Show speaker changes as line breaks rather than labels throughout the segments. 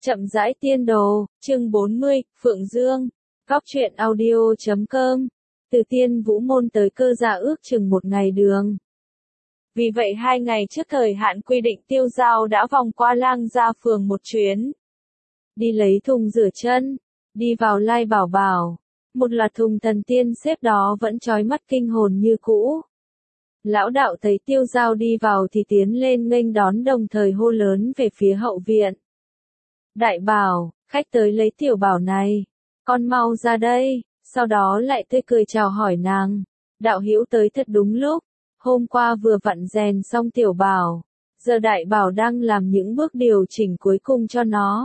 Chậm rãi tiên đồ, chương 40, Phượng Dương, Góc truyện audio.com, từ Tiên Vũ Môn tới Cơ Gia ước chừng một ngày đường. Vì vậy 2 ngày trước thời hạn quy định Tiêu Giao đã vòng qua Lang Gia phường một chuyến. Đi lấy thùng rửa chân, đi vào Lai Bảo Bảo, một loạt thùng thần tiên xếp đó vẫn chói mắt kinh hồn như cũ. Lão đạo thấy Tiêu Giao đi vào thì tiến lên nghênh đón đồng thời hô lớn về phía hậu viện. Đại Bảo, khách tới lấy Tiểu Bảo này, con mau ra đây, sau đó lại tươi cười chào hỏi nàng. Đạo hữu tới thật đúng lúc, hôm qua vừa vặn rèn xong Tiểu Bảo, giờ Đại Bảo đang làm những bước điều chỉnh cuối cùng cho nó.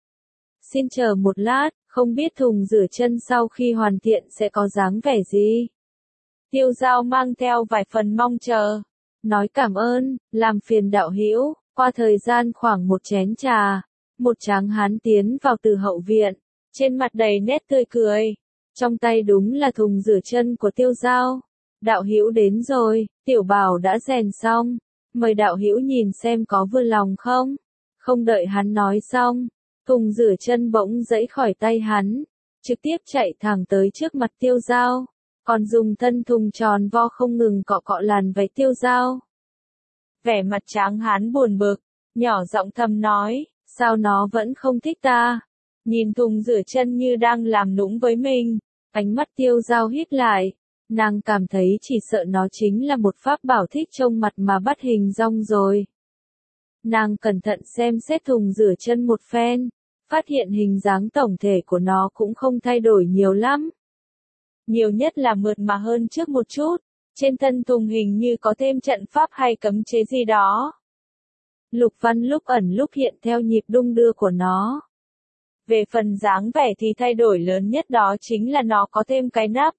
Xin chờ một lát, không biết thùng rửa chân sau khi hoàn thiện sẽ có dáng vẻ gì. Tiêu Giao mang theo vài phần mong chờ, nói cảm ơn, làm phiền đạo hữu. Qua thời gian khoảng một chén trà, một tráng hán tiến vào từ hậu viện, trên mặt đầy nét tươi cười, trong tay đúng là thùng rửa chân của Tiêu Giao. Đạo hữu đến rồi, Tiểu Bảo đã rèn xong, mời đạo hữu nhìn xem có vừa lòng không. Không đợi hắn nói xong, thùng rửa chân bỗng giãy khỏi tay hắn, trực tiếp chạy thẳng tới trước mặt Tiêu Giao, còn dùng thân thùng tròn vo không ngừng cọ cọ làn váy Tiêu Giao. Vẻ mặt tráng hán buồn bực, nhỏ giọng thầm nói, sao nó vẫn không thích ta? Nhìn thùng rửa chân như đang làm nũng với mình, ánh mắt Tiêu Giao hít lại, nàng cảm thấy chỉ sợ nó chính là một pháp bảo thích trông mặt mà bắt hình dong rồi. Nàng cẩn thận xem xét thùng rửa chân một phen, phát hiện hình dáng tổng thể của nó cũng không thay đổi nhiều lắm. Nhiều nhất là mượt mà hơn trước một chút, trên thân thùng hình như có thêm trận pháp hay cấm chế gì đó. Lục văn lúc ẩn lúc hiện theo nhịp đung đưa của nó. Về phần dáng vẻ thì thay đổi lớn nhất đó chính là nó có thêm cái nắp.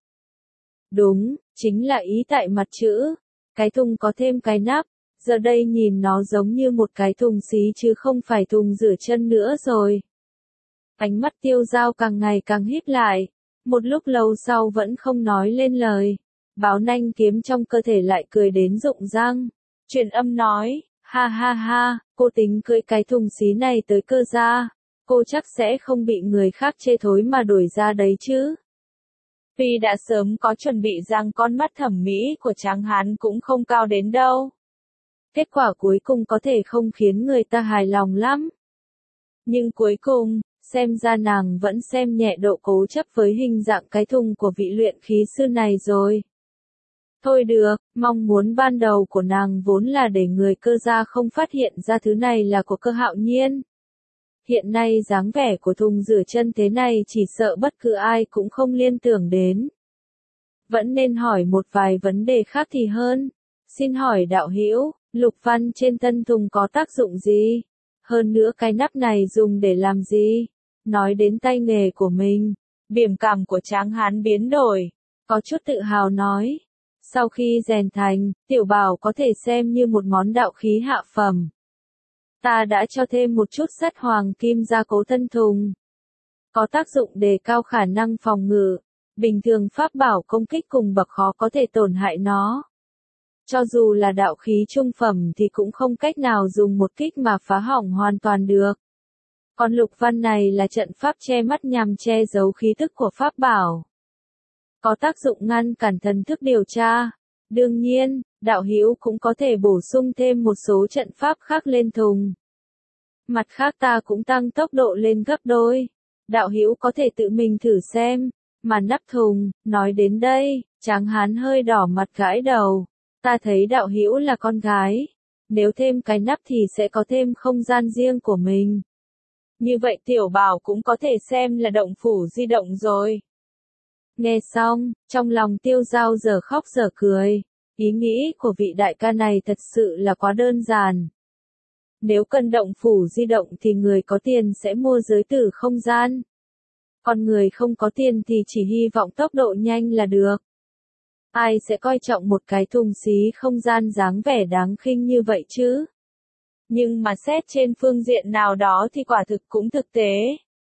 Đúng, chính là ý tại mặt chữ. Cái thùng có thêm cái nắp, giờ đây nhìn nó giống như một cái thùng xí chứ không phải thùng rửa chân nữa rồi. Ánh mắt Tiêu Giao càng ngày càng híp lại, một lúc lâu sau vẫn không nói lên lời. Báo nanh kiếm trong cơ thể lại cười đến rụng răng. Truyền âm nói, ha ha ha, cô tính cưỡi cái thùng xí này tới Cơ Gia, cô chắc sẽ không bị người khác chê thối mà đuổi ra đấy chứ. Vì đã sớm có chuẩn bị rằng con mắt thẩm mỹ của tráng hán cũng không cao đến đâu. Kết quả cuối cùng có thể không khiến người ta hài lòng lắm. Nhưng cuối cùng, xem ra nàng vẫn xem nhẹ độ cố chấp với hình dạng cái thùng của vị luyện khí sư này rồi. Thôi được, mong muốn ban đầu của nàng vốn là để người Cơ Gia không phát hiện ra thứ này là của Cơ Hạo Nhiên. Hiện nay dáng vẻ của thùng rửa chân thế này chỉ sợ bất cứ ai cũng không liên tưởng đến. Vẫn nên hỏi một vài vấn đề khác thì hơn. Xin hỏi đạo hữu, lục văn trên thân thùng có tác dụng gì? Hơn nữa cái nắp này dùng để làm gì? Nói đến tay nghề của mình, biểu cảm của tráng hán biến đổi, có chút tự hào nói. Sau khi rèn thành, Tiểu Bảo có thể xem như một món đạo khí hạ phẩm. Ta đã cho thêm một chút sắt hoàng kim gia cố thân thùng. Có tác dụng đề cao khả năng phòng ngự. Bình thường pháp bảo công kích cùng bậc khó có thể tổn hại nó. Cho dù là đạo khí trung phẩm thì cũng không cách nào dùng một kích mà phá hỏng hoàn toàn được. Còn lục văn này là trận pháp che mắt nhằm che giấu khí tức của pháp bảo. Có tác dụng ngăn cản thần thức điều tra. Đương nhiên, đạo hữu cũng có thể bổ sung thêm một số trận pháp khác lên thùng. Mặt khác ta cũng tăng tốc độ lên gấp đôi. Đạo hữu có thể tự mình thử xem. Mà nắp thùng, nói đến đây, tráng hán hơi đỏ mặt gãi đầu. Ta thấy đạo hữu là con gái. Nếu thêm cái nắp thì sẽ có thêm không gian riêng của mình. Như vậy Tiểu Bảo cũng có thể xem là động phủ di động rồi. Nghe xong, trong lòng Tiêu Giao giờ khóc giờ cười. Ý nghĩ của vị đại ca này thật sự là quá đơn giản. Nếu cần động phủ di động thì người có tiền sẽ mua giới tử không gian. Còn người không có tiền thì chỉ hy vọng tốc độ nhanh là được. Ai sẽ coi trọng một cái thùng xí không gian dáng vẻ đáng khinh như vậy chứ? Nhưng mà xét trên phương diện nào đó thì quả thực cũng thực tế.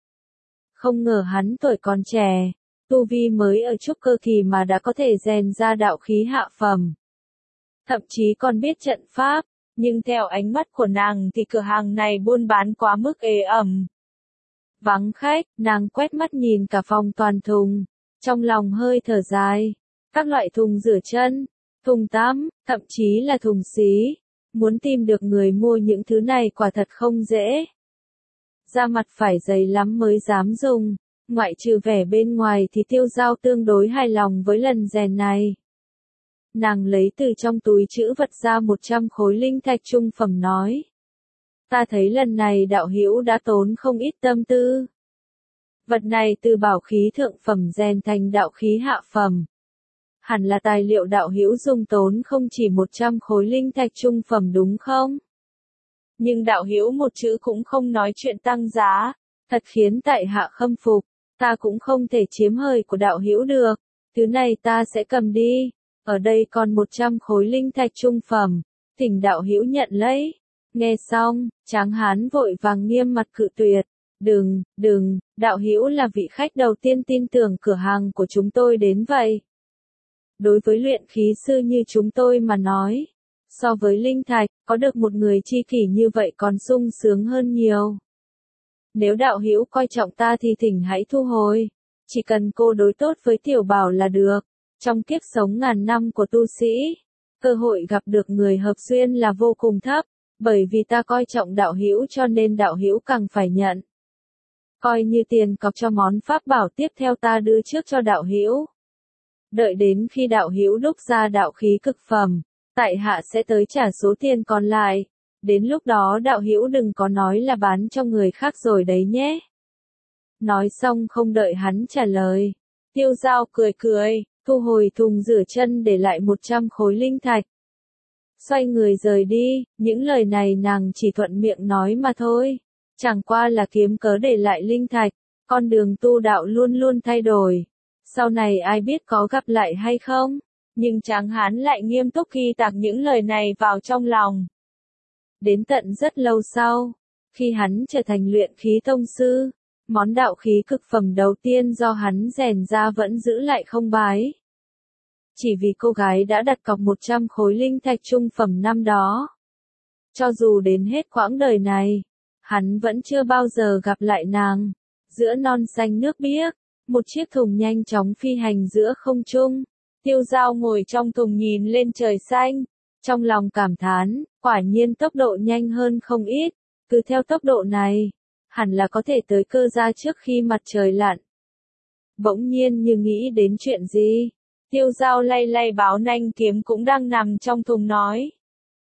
Không ngờ hắn tuổi còn trẻ, tu vi mới ở trúc cơ kỳ mà đã có thể rèn ra đạo khí hạ phẩm. Thậm chí còn biết trận pháp, nhưng theo ánh mắt của nàng thì cửa hàng này buôn bán quá mức ế ẩm. Vắng khách, nàng quét mắt nhìn cả phòng toàn thùng, trong lòng hơi thở dài. Các loại thùng rửa chân, thùng tắm, thậm chí là thùng xí. Muốn tìm được người mua những thứ này quả thật không dễ. Da mặt phải dày lắm mới dám dùng, ngoại trừ vẻ bên ngoài thì Tiêu Dao tương đối hài lòng với lần rèn này. Nàng lấy từ trong túi trữ vật ra 100 khối linh thạch trung phẩm nói. Ta thấy lần này đạo hữu đã tốn không ít tâm tư. Vật này từ bảo khí thượng phẩm rèn thành đạo khí hạ phẩm. Hẳn là tài liệu đạo hữu dùng tốn không chỉ 100 khối linh thạch trung phẩm đúng không? Nhưng đạo hữu một chữ cũng không nói chuyện tăng giá, thật khiến tại hạ khâm phục, ta cũng không thể chiếm hời của đạo hữu được, thứ này ta sẽ cầm đi, ở đây còn 100 khối linh thạch trung phẩm, thỉnh đạo hữu nhận lấy. Nghe xong, Tráng Hán vội vàng nghiêm mặt cự tuyệt, đừng, đạo hữu là vị khách đầu tiên tin tưởng cửa hàng của chúng tôi đến vậy. Đối với luyện khí sư như chúng tôi mà nói, so với linh thạch, có được một người tri kỷ như vậy còn sung sướng hơn nhiều. Nếu đạo hữu coi trọng ta thì thỉnh hãy thu hồi, chỉ cần cô đối tốt với tiểu bảo là được. Trong kiếp sống ngàn năm của tu sĩ, cơ hội gặp được người hợp duyên là vô cùng thấp, bởi vì ta coi trọng đạo hữu cho nên đạo hữu càng phải nhận. Coi như tiền cọc cho món pháp bảo tiếp theo ta đưa trước cho đạo hữu. Đợi đến khi đạo hữu đúc ra đạo khí cực phẩm, tại hạ sẽ tới trả số tiền còn lại. Đến lúc đó đạo hữu đừng có nói là bán cho người khác rồi đấy nhé. Nói xong không đợi hắn trả lời, Tiêu Dao cười, thu hồi thùng rửa chân để lại 100 khối linh thạch. Xoay người rời đi, những lời này nàng chỉ thuận miệng nói mà thôi. Chẳng qua là kiếm cớ để lại linh thạch, con đường tu đạo luôn luôn thay đổi. Sau này ai biết có gặp lại hay không? Nhưng Tráng Hán lại nghiêm túc ghi tạc những lời này vào trong lòng. Đến tận rất lâu sau, khi hắn trở thành luyện khí tông sư, món đạo khí cực phẩm đầu tiên do hắn rèn ra vẫn giữ lại không bái. Chỉ vì cô gái đã đặt cọc 100 khối linh thạch trung phẩm năm đó. Cho dù đến hết quãng đời này, hắn vẫn chưa bao giờ gặp lại nàng. Giữa non xanh nước biếc, một chiếc thùng nhanh chóng phi hành giữa không trung. Tiêu Dao ngồi trong thùng nhìn lên trời xanh, trong lòng cảm thán, quả nhiên tốc độ nhanh hơn không ít, cứ theo tốc độ này, hẳn là có thể tới Cơ Gia trước khi mặt trời lặn. Bỗng nhiên như nghĩ đến chuyện gì, Tiêu Dao lay báo nanh kiếm cũng đang nằm trong thùng nói.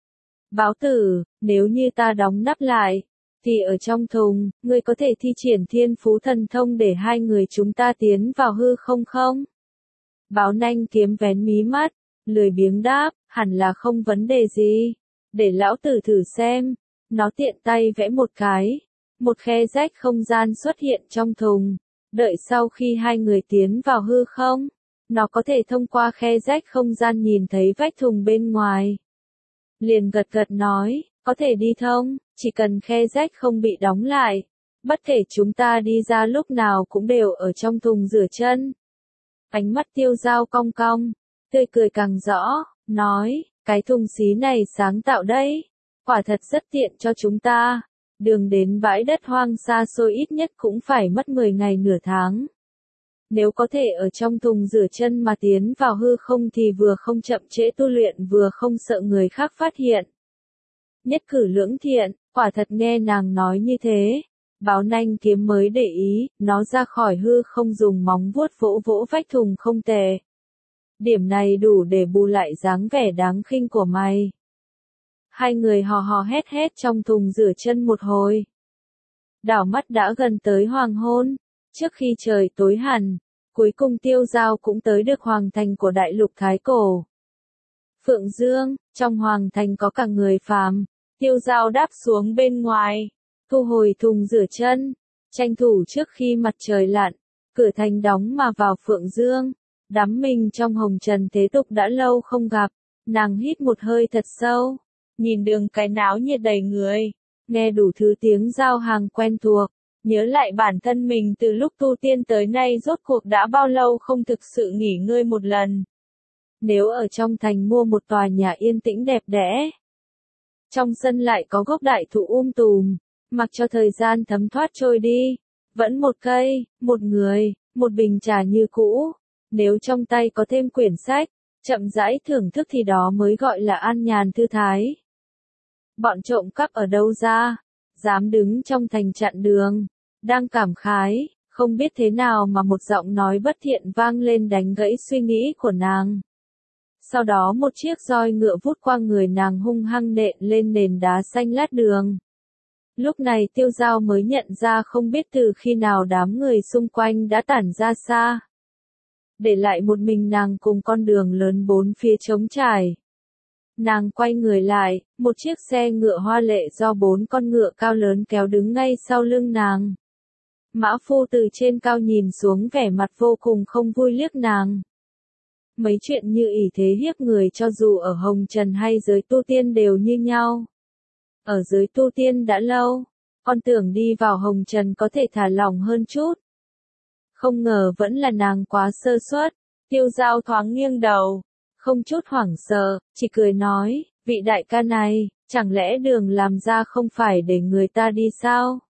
Báo tử, nếu như ta đóng nắp lại, thì ở trong thùng, ngươi có thể thi triển thiên phú thần thông để hai người chúng ta tiến vào hư không không? Báo nanh kiếm vén mí mắt, lười biếng đáp, hẳn là không vấn đề gì. Để lão tử thử xem. Nó tiện tay vẽ một cái. Một khe rách không gian xuất hiện trong thùng. Đợi sau khi hai người tiến vào hư không, nó có thể thông qua khe rách không gian nhìn thấy vách thùng bên ngoài. Liền gật nói, có thể đi thông, chỉ cần khe rách không bị đóng lại. Bất kể chúng ta đi ra lúc nào cũng đều ở trong thùng rửa chân. Ánh mắt Tiêu Dao cong cong, tươi cười càng rõ, nói, cái thùng xí này sáng tạo đấy, quả thật rất tiện cho chúng ta. Đường đến bãi đất hoang xa xôi ít nhất cũng phải mất 10 ngày nửa tháng. Nếu có thể ở trong thùng rửa chân mà tiến vào hư không thì vừa không chậm trễ tu luyện vừa không sợ người khác phát hiện. Nhất cử lưỡng thiện, quả thật nghe nàng nói như thế. Báo nanh kiếm mới để ý, nó ra khỏi hư không dùng móng vuốt vỗ vách thùng không tệ. Điểm này đủ để bù lại dáng vẻ đáng khinh của mày. Hai người hò hét trong thùng rửa chân một hồi. Đảo mắt đã gần tới hoàng hôn, trước khi trời tối hẳn, cuối cùng Tiêu Dao cũng tới được hoàng thành của đại lục Thái Cổ. Phượng Dương, trong hoàng thành có cả người phàm, Tiêu Dao đáp xuống bên ngoài, thu hồi thùng rửa chân, tranh thủ trước khi mặt trời lặn, cửa thành đóng mà vào Phượng Dương. Đắm mình trong hồng trần thế tục đã lâu không gặp, nàng hít một hơi thật sâu, nhìn đường cái náo nhiệt đầy người, nghe đủ thứ tiếng giao hàng quen thuộc, nhớ lại bản thân mình từ lúc tu tiên tới nay rốt cuộc đã bao lâu không thực sự nghỉ ngơi một lần. Nếu ở trong thành mua một tòa nhà yên tĩnh đẹp đẽ, trong sân lại có gốc đại thụ tùm, mặc cho thời gian thấm thoát trôi đi, Vẫn một cây, một người, một bình trà như cũ. Nếu trong tay có thêm quyển sách, chậm rãi thưởng thức thì đó mới gọi là an nhàn thư thái. Bọn trộm cắp ở đâu ra? Dám đứng trong thành chặn đường. Đang cảm khái, không biết thế nào mà một giọng nói bất thiện vang lên đánh gãy suy nghĩ của nàng. Sau đó một chiếc roi ngựa vút qua người nàng hung hăng nện lên nền đá xanh lát đường. Lúc này Tiêu Dao mới nhận ra không biết từ khi nào đám người xung quanh đã tản ra xa. Để lại một mình nàng cùng con đường lớn bốn phía trống trải. Nàng quay người lại, một chiếc xe ngựa hoa lệ do 4 con ngựa cao lớn kéo đứng ngay sau lưng nàng. Mã phu từ trên cao nhìn xuống vẻ mặt vô cùng không vui liếc nàng. Mấy chuyện như ỷ thế hiếp người cho dù ở hồng trần hay giới tu tiên đều như nhau. Ở giới tu tiên đã lâu, con tưởng đi vào hồng trần có thể thả lỏng hơn chút. Không ngờ vẫn là nàng quá sơ suất. Tiêu Dao thoáng nghiêng đầu, không chút hoảng sợ, chỉ cười nói, vị đại ca này, chẳng lẽ đường làm ra không phải để người ta đi sao?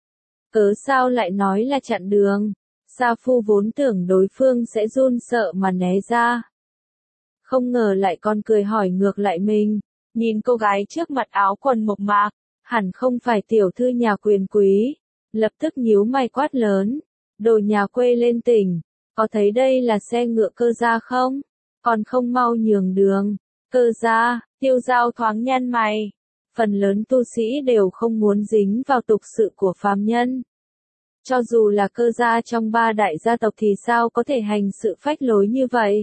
Cớ sao lại nói là chặn đường? Sa Phu vốn tưởng đối phương sẽ run sợ mà né ra. Không ngờ lại còn cười hỏi ngược lại mình, nhìn cô gái trước mặt áo quần mộc mạc, hẳn không phải tiểu thư nhà quyền quý, lập tức nhíu mày quát lớn, đồ nhà quê lên tỉnh, có thấy đây là xe ngựa Cơ gia không? Còn không mau nhường đường. Cơ gia, Tiêu Dao thoáng nhăn mày. Phần lớn tu sĩ đều không muốn dính vào tục sự của phàm nhân. Cho dù là Cơ gia trong 3 đại gia tộc thì sao có thể hành sự phách lối như vậy?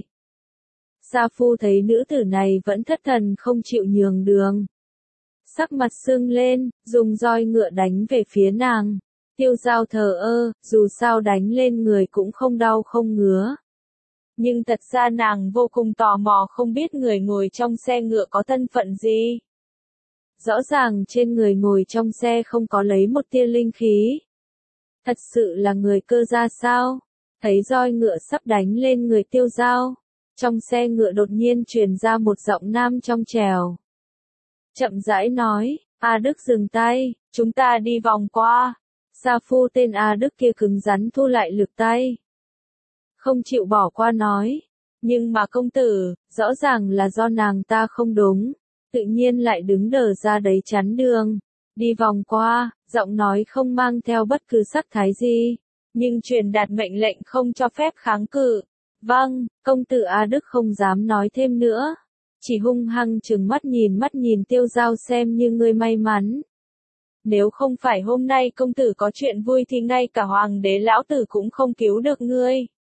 Sa Phu thấy nữ tử này vẫn thất thần không chịu nhường đường. Sắc mặt sưng lên, dùng roi ngựa đánh về phía nàng. Tiêu Dao thờ ơ, dù sao đánh lên người cũng không đau không ngứa. Nhưng thật ra nàng vô cùng tò mò không biết người ngồi trong xe ngựa có thân phận gì. Rõ ràng trên người ngồi trong xe không có lấy một tia linh khí. Thật sự là người Cơ gia sao? Thấy roi ngựa sắp đánh lên người Tiêu Dao. Trong xe ngựa đột nhiên truyền ra một giọng nam trong trẻo. Chậm rãi nói, A Đức dừng tay, chúng ta đi vòng qua. Sa Phu tên A Đức kia cứng rắn thu lại lực tay. Không chịu bỏ qua nói. Nhưng mà công tử, rõ ràng là do nàng ta không đúng. Tự nhiên lại đứng đờ ra đấy chắn đường. Đi vòng qua, giọng nói không mang theo bất cứ sắc thái gì. Nhưng truyền đạt mệnh lệnh không cho phép kháng cự. Vâng, công tử A Đức không dám nói thêm nữa. Chỉ hung hăng trừng mắt nhìn Tiêu Dao xem như ngươi may mắn. Nếu không phải hôm nay công tử có chuyện vui thì ngay cả hoàng đế lão tử cũng không cứu được ngươi.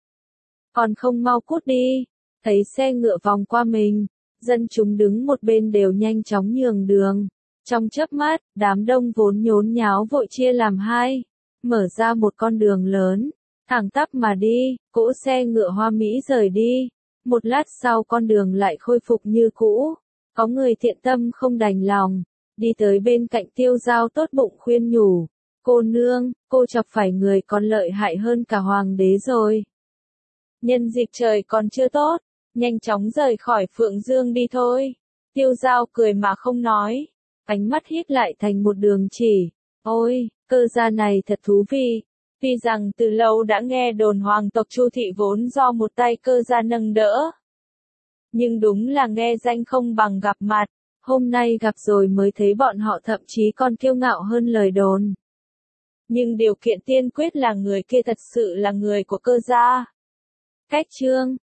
Còn không mau cút đi. Thấy xe ngựa vòng qua mình, dân chúng đứng một bên đều nhanh chóng nhường đường. Trong chớp mắt, đám đông vốn nhốn nháo vội chia làm hai, mở ra một con đường lớn, thẳng tắp mà đi, cỗ xe ngựa hoa mỹ rời đi. Một lát sau con đường lại khôi phục như cũ. Có người thiện tâm không đành lòng, đi tới bên cạnh Tiêu Dao tốt bụng khuyên nhủ. Cô nương, cô chọc phải người còn lợi hại hơn cả hoàng đế rồi. Nhân dịp trời còn chưa tốt, nhanh chóng rời khỏi Phượng Dương đi thôi. Tiêu Dao cười mà không nói, ánh mắt híp lại thành một đường chỉ. Ôi, Cơ gia này thật thú vị. Tuy rằng từ lâu đã nghe đồn hoàng tộc Chu thị vốn do một tay Cơ gia nâng đỡ. Nhưng đúng là nghe danh không bằng gặp mặt. Hôm nay gặp rồi mới thấy bọn họ thậm chí còn kiêu ngạo hơn lời đồn. Nhưng điều kiện tiên quyết là người kia thật sự là người của Cơ gia. Cách chương